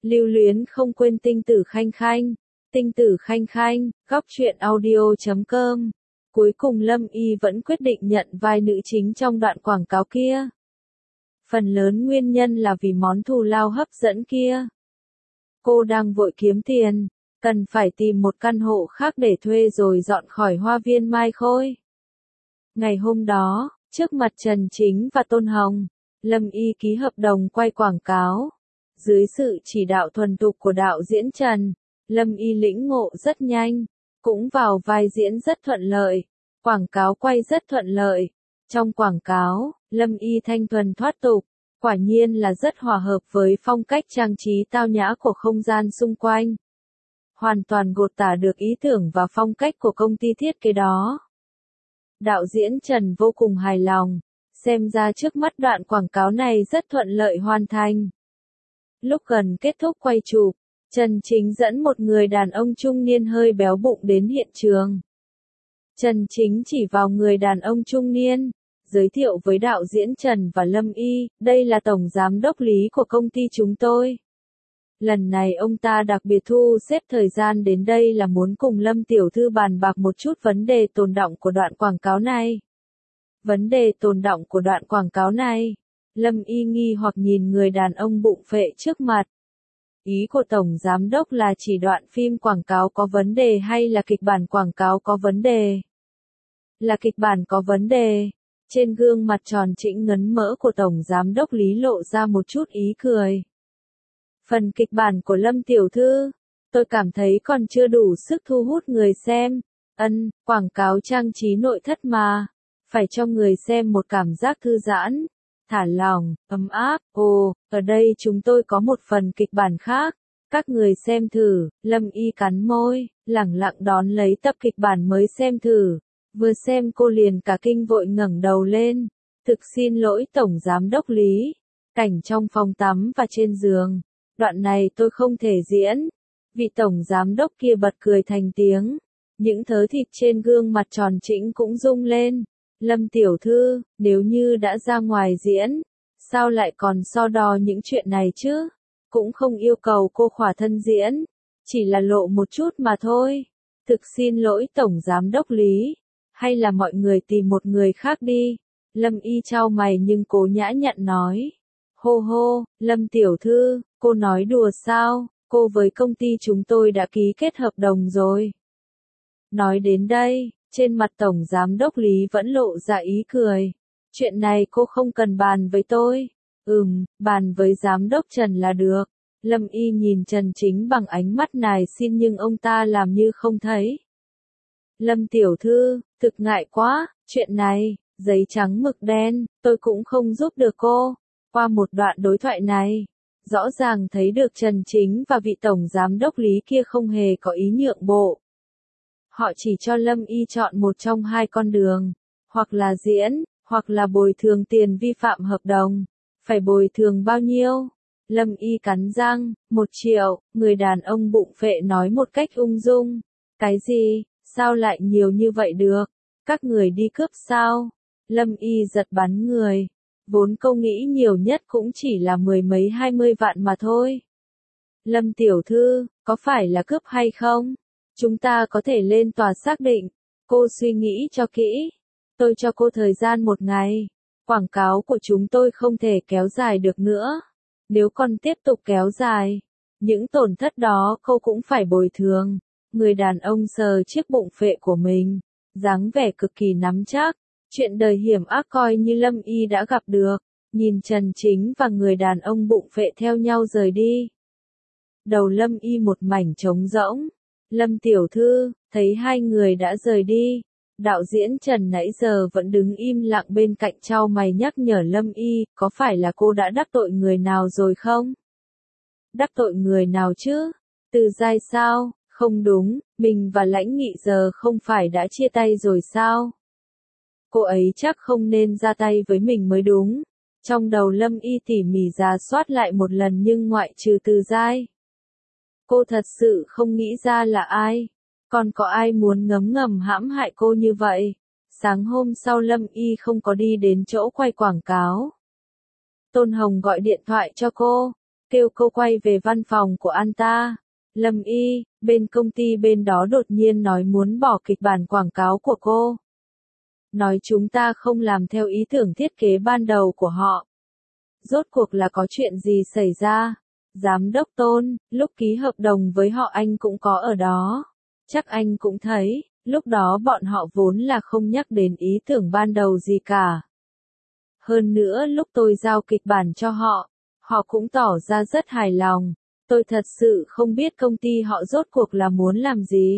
Lưu luyến không quên tinh tử khanh khanh. Tinh tử khanh khanh, góc truyện audio.com. Cuối cùng Lâm Y vẫn quyết định nhận vai nữ chính trong đoạn quảng cáo kia. Phần lớn nguyên nhân là vì món thù lao hấp dẫn kia. Cô đang vội kiếm tiền, cần phải tìm một căn hộ khác để thuê rồi dọn khỏi hoa viên Mai Khôi. Ngày hôm đó, trước mặt Trần Chính và Tôn Hồng, Lâm Y ký hợp đồng quay quảng cáo. Dưới sự chỉ đạo thuần thục của đạo diễn Trần, Lâm Y lĩnh ngộ rất nhanh, cũng vào vai diễn rất thuận lợi, quảng cáo quay rất thuận lợi. Trong quảng cáo, Lâm Y thanh thuần thoát tục, quả nhiên là rất hòa hợp với phong cách trang trí tao nhã của không gian xung quanh. Hoàn toàn gột tả được ý tưởng và phong cách của công ty thiết kế đó. Đạo diễn Trần vô cùng hài lòng, xem ra trước mắt đoạn quảng cáo này rất thuận lợi hoàn thành. Lúc gần kết thúc quay chụp, Trần Chính dẫn một người đàn ông trung niên hơi béo bụng đến hiện trường. Trần Chính chỉ vào người đàn ông trung niên, giới thiệu với đạo diễn Trần và Lâm Y, đây là tổng giám đốc Lý của công ty chúng tôi. Lần này ông ta đặc biệt thu xếp thời gian đến đây là muốn cùng Lâm tiểu thư bàn bạc một chút vấn đề tồn đọng của đoạn quảng cáo này. Vấn đề tồn đọng của đoạn quảng cáo này. Lâm Y nghi hoặc nhìn người đàn ông bụng phệ trước mặt. Ý của tổng giám đốc là chỉ đoạn phim quảng cáo có vấn đề hay là kịch bản quảng cáo có vấn đề? Là kịch bản có vấn đề. Trên gương mặt tròn trĩnh ngấn mỡ của tổng giám đốc Lý lộ ra một chút ý cười. Phần kịch bản của Lâm tiểu thư, tôi cảm thấy còn chưa đủ sức thu hút người xem. Quảng cáo trang trí nội thất mà, phải cho người xem một cảm giác thư giãn, thả lỏng, ấm áp. Ở đây chúng tôi có một phần kịch bản khác, các người xem thử. Lâm Y cắn môi, lẳng lặng đón lấy tập kịch bản mới xem thử. Vừa xem cô liền cả kinh vội ngẩng đầu lên. Thực xin lỗi tổng giám đốc Lý. Cảnh trong phòng tắm và trên giường. Đoạn này tôi không thể diễn. Vị tổng giám đốc kia bật cười thành tiếng. Những thớ thịt trên gương mặt tròn trĩnh cũng rung lên. Lâm tiểu thư, nếu như đã ra ngoài diễn, sao lại còn so đo những chuyện này chứ? Cũng không yêu cầu cô khỏa thân diễn, chỉ là lộ một chút mà thôi. Thực xin lỗi tổng giám đốc Lý, hay là mọi người tìm một người khác đi. Lâm Y chau mày nhưng cố nhã nhặn nói. Hô hô, Lâm tiểu thư, cô nói đùa sao? Cô với công ty chúng tôi đã ký kết hợp đồng rồi. Nói đến đây, trên mặt tổng giám đốc Lý vẫn lộ ra ý cười. Chuyện này cô không cần bàn với tôi. Bàn với giám đốc Trần là được. Lâm Y nhìn Trần Chính bằng ánh mắt nài xin nhưng ông ta làm như không thấy. Lâm tiểu thư, thực ngại quá, chuyện này, giấy trắng mực đen, tôi cũng không giúp được cô. Qua một đoạn đối thoại này, rõ ràng thấy được Trần Chính và vị tổng giám đốc Lý kia không hề có ý nhượng bộ. Họ chỉ cho Lâm Y chọn một trong hai con đường, hoặc là diễn, hoặc là bồi thường tiền vi phạm hợp đồng. Phải bồi thường bao nhiêu? Lâm Y cắn răng, 1 triệu, người đàn ông bụng phệ nói một cách ung dung. Cái gì? Sao lại nhiều như vậy được? Các người đi cướp sao? Lâm Y giật bắn người. Vốn câu nghĩ nhiều nhất cũng chỉ là 10 mấy 20 vạn mà thôi. Lâm tiểu thư, có phải là cướp hay không? Chúng ta có thể lên tòa xác định. Cô suy nghĩ cho kỹ. Tôi cho cô thời gian 1 ngày. Quảng cáo của chúng tôi không thể kéo dài được nữa. Nếu còn tiếp tục kéo dài, những tổn thất đó cô cũng phải bồi thường. Người đàn ông sờ chiếc bụng phệ của mình, dáng vẻ cực kỳ nắm chắc. Chuyện đời hiểm ác coi như Lâm Y đã gặp được. Nhìn Trần Chính và người đàn ông bụng phệ theo nhau rời đi. Đầu Lâm Y một mảnh trống rỗng. Lâm tiểu thư, thấy hai người đã rời đi. Đạo diễn Trần nãy giờ vẫn đứng im lặng bên cạnh chau mày nhắc nhở Lâm Y, có phải là cô đã đắc tội người nào rồi không? Đắc tội người nào chứ? Từ Giai sao? Không đúng, mình và Lãnh Nghị giờ không phải đã chia tay rồi sao? Cô ấy chắc không nên ra tay với mình mới đúng. Trong đầu Lâm Y tỉ mỉ rà soát lại một lần nhưng ngoại trừ Từ Giai. Cô thật sự không nghĩ ra là ai. Còn có ai muốn ngấm ngầm hãm hại cô như vậy? Sáng hôm sau Lâm Y không có đi đến chỗ quay quảng cáo. Tôn Hồng gọi điện thoại cho cô, kêu cô quay về văn phòng của anh ta. Lâm Y, bên công ty bên đó đột nhiên nói muốn bỏ kịch bản quảng cáo của cô. Nói chúng ta không làm theo ý tưởng thiết kế ban đầu của họ. Rốt cuộc là có chuyện gì xảy ra? Giám đốc Tôn, lúc ký hợp đồng với họ anh cũng có ở đó. Chắc anh cũng thấy, lúc đó bọn họ vốn là không nhắc đến ý tưởng ban đầu gì cả. Hơn nữa lúc tôi giao kịch bản cho họ, họ cũng tỏ ra rất hài lòng. Tôi thật sự không biết công ty họ rốt cuộc là muốn làm gì.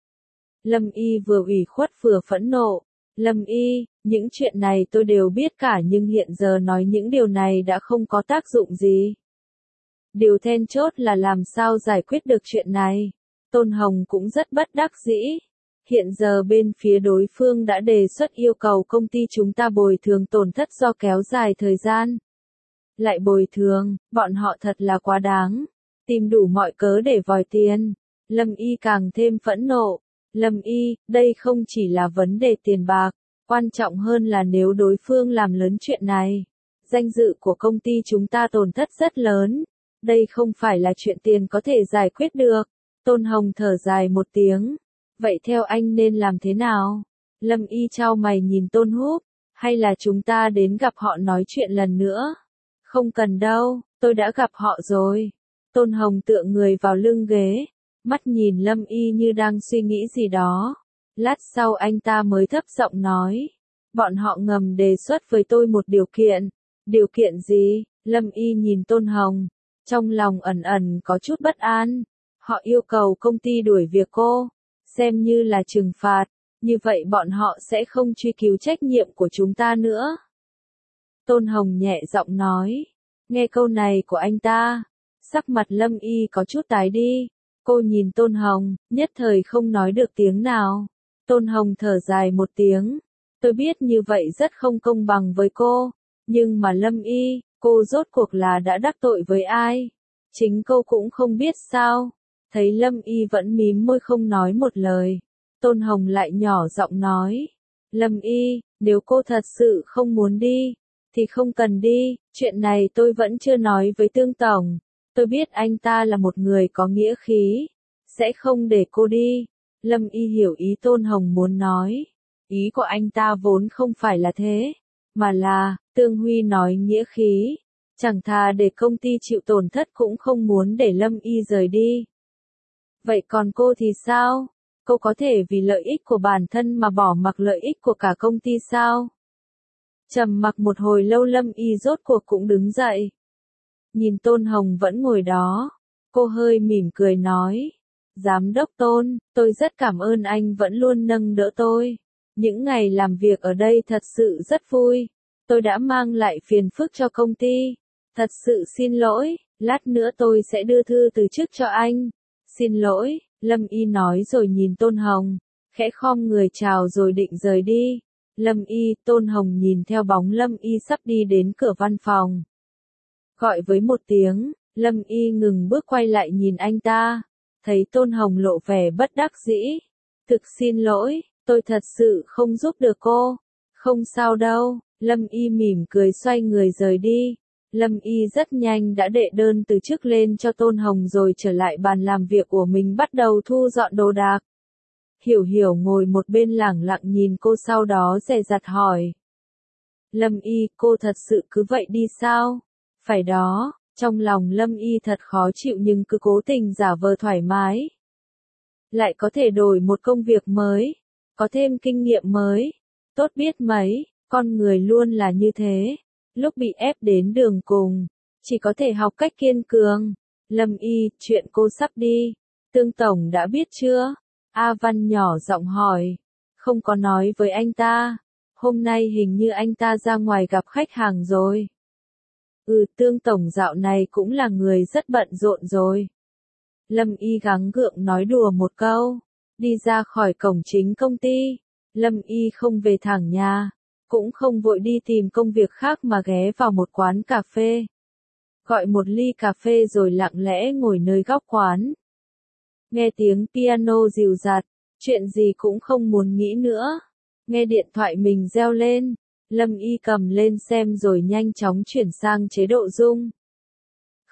Lâm Y vừa ủy khuất vừa phẫn nộ. Lâm Y, những chuyện này tôi đều biết cả nhưng hiện giờ nói những điều này đã không có tác dụng gì. Điều then chốt là làm sao giải quyết được chuyện này. Tôn Hồng cũng rất bất đắc dĩ. Hiện giờ bên phía đối phương đã đề xuất yêu cầu công ty chúng ta bồi thường tổn thất do kéo dài thời gian. Lại bồi thường, bọn họ thật là quá đáng. Tìm đủ mọi cớ để vòi tiền. Lâm Y càng thêm phẫn nộ. Lâm Y, đây không chỉ là vấn đề tiền bạc, quan trọng hơn là nếu đối phương làm lớn chuyện này. Danh dự của công ty chúng ta tổn thất rất lớn. Đây không phải là chuyện tiền có thể giải quyết được. Tôn Hồng thở dài một tiếng. Vậy theo anh nên làm thế nào? Lâm Y chau mày nhìn Tôn Húc. Hay là chúng ta đến gặp họ nói chuyện lần nữa? Không cần đâu, tôi đã gặp họ rồi. Tôn Hồng tựa người vào lưng ghế. Mắt nhìn Lâm Y như đang suy nghĩ gì đó. Lát sau anh ta mới thấp giọng nói. Bọn họ ngầm đề xuất với tôi một điều kiện. Điều kiện gì? Lâm Y nhìn Tôn Hồng. Trong lòng ẩn ẩn có chút bất an. Họ yêu cầu công ty đuổi việc cô. Xem như là trừng phạt. Như vậy bọn họ sẽ không truy cứu trách nhiệm của chúng ta nữa. Tôn Hồng nhẹ giọng nói. Nghe câu này của anh ta. Sắc mặt Lâm Y có chút tái đi. Cô nhìn Tôn Hồng, nhất thời không nói được tiếng nào. Tôn Hồng thở dài một tiếng. Tôi biết như vậy rất không công bằng với cô. Nhưng mà Lâm Y, cô rốt cuộc là đã đắc tội với ai? Chính cô cũng không biết sao. Thấy Lâm Y vẫn mím môi không nói một lời. Tôn Hồng lại nhỏ giọng nói. Lâm Y, nếu cô thật sự không muốn đi, thì không cần đi. Chuyện này tôi vẫn chưa nói với Tương Tổng. Tôi biết anh ta là một người có nghĩa khí. Sẽ không để cô đi. Lâm Y hiểu ý Tôn Hồng muốn nói. Ý của anh ta vốn không phải là thế. Mà là, Tương Huy nói nghĩa khí. Chẳng thà để công ty chịu tổn thất cũng không muốn để Lâm Y rời đi. Vậy còn cô thì sao? Cô có thể vì lợi ích của bản thân mà bỏ mặc lợi ích của cả công ty sao? Trầm mặc một hồi lâu Lâm Y rốt cuộc cũng đứng dậy. Nhìn Tôn Hồng vẫn ngồi đó. Cô hơi mỉm cười nói. Giám đốc Tôn, tôi rất cảm ơn anh vẫn luôn nâng đỡ tôi. Những ngày làm việc ở đây thật sự rất vui. Tôi đã mang lại phiền phức cho công ty. Thật sự xin lỗi, lát nữa tôi sẽ đưa thư từ chức cho anh. Xin lỗi, Lâm Y nói rồi nhìn Tôn Hồng. Khẽ khom người chào rồi định rời đi. Lâm Y, Tôn Hồng nhìn theo bóng Lâm Y sắp đi đến cửa văn phòng. Gọi với một tiếng, Lâm Y ngừng bước quay lại nhìn anh ta. Thấy Tôn Hồng lộ vẻ bất đắc dĩ. Thực xin lỗi, tôi thật sự không giúp được cô. Không sao đâu, Lâm Y mỉm cười xoay người rời đi. Lâm Y rất nhanh đã đệ đơn từ chức lên cho Tôn Hồng rồi trở lại bàn làm việc của mình bắt đầu thu dọn đồ đạc. Hiểu Hiểu ngồi một bên lẳng lặng nhìn cô sau đó dè dặt hỏi. Lâm Y, cô thật sự cứ vậy đi sao? Phải đó, trong lòng Lâm Y thật khó chịu nhưng cứ cố tình giả vờ thoải mái. Lại có thể đổi một công việc mới, có thêm kinh nghiệm mới, tốt biết mấy, con người luôn là như thế. Lúc bị ép đến đường cùng, chỉ có thể học cách kiên cường. Lâm Y, chuyện cô sắp đi, Tương Tổng đã biết chưa? A Văn nhỏ giọng hỏi. Không có nói với anh ta. Hôm nay hình như anh ta ra ngoài gặp khách hàng rồi. Tương Tổng dạo này cũng là người rất bận rộn rồi. Lâm Y gắng gượng nói đùa một câu. Đi ra khỏi cổng chính công ty. Lâm Y không về thẳng nhà. Cũng không vội đi tìm công việc khác mà ghé vào một quán cà phê. Gọi một ly cà phê rồi lặng lẽ ngồi nơi góc quán. Nghe tiếng piano dịu dặt, chuyện gì cũng không muốn nghĩ nữa. Nghe điện thoại mình reo lên, Lâm Y cầm lên xem rồi nhanh chóng chuyển sang chế độ rung.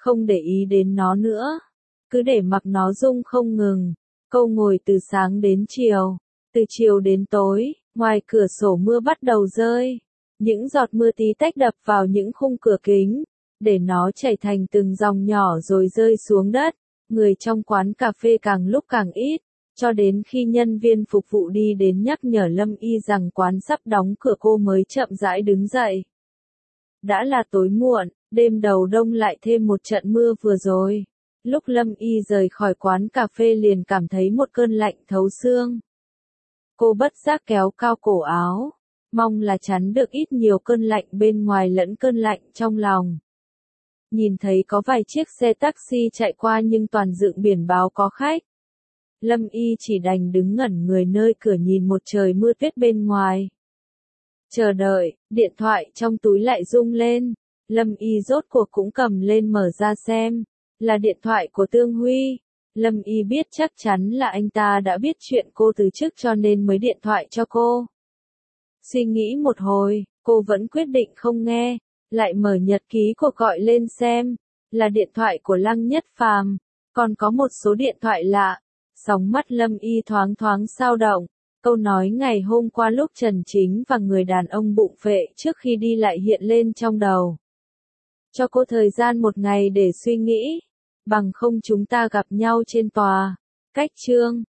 không để ý đến nó nữa. Cứ để mặc nó rung không ngừng. Cô ngồi từ sáng đến chiều. Từ chiều đến tối, ngoài cửa sổ mưa bắt đầu rơi. Những giọt mưa tí tách đập vào những khung cửa kính, để nó chảy thành từng dòng nhỏ rồi rơi xuống đất. Người trong quán cà phê càng lúc càng ít, cho đến khi nhân viên phục vụ đi đến nhắc nhở Lâm Y rằng quán sắp đóng cửa cô mới chậm rãi đứng dậy. Đã là tối muộn, đêm đầu đông lại thêm một trận mưa vừa rồi. Lúc Lâm Y rời khỏi quán cà phê liền cảm thấy một cơn lạnh thấu xương. Cô bất giác kéo cao cổ áo, mong là chắn được ít nhiều cơn lạnh bên ngoài lẫn cơn lạnh trong lòng. Nhìn thấy có vài chiếc xe taxi chạy qua nhưng toàn dựng biển báo có khách. Lâm Y chỉ đành đứng ngẩn người nơi cửa nhìn một trời mưa tuyết bên ngoài. Chờ đợi, điện thoại trong túi lại rung lên. Lâm Y rốt cuộc cũng cầm lên mở ra xem. Là điện thoại của Tương Huy. Lâm Y biết chắc chắn là anh ta đã biết chuyện cô từ trước cho nên mới điện thoại cho cô. Suy nghĩ một hồi, cô vẫn quyết định không nghe. Lại mở nhật ký cuộc gọi lên xem. Là điện thoại của Lăng Nhất Phàm. Còn có một số điện thoại lạ. Sóng mắt Lâm Y thoáng thoáng xao động. Câu nói ngày hôm qua lúc Trần Chính và người đàn ông bụng phệ trước khi đi lại hiện lên trong đầu. Cho cô thời gian một ngày để suy nghĩ. Bằng không chúng ta gặp nhau trên tòa. Cách chương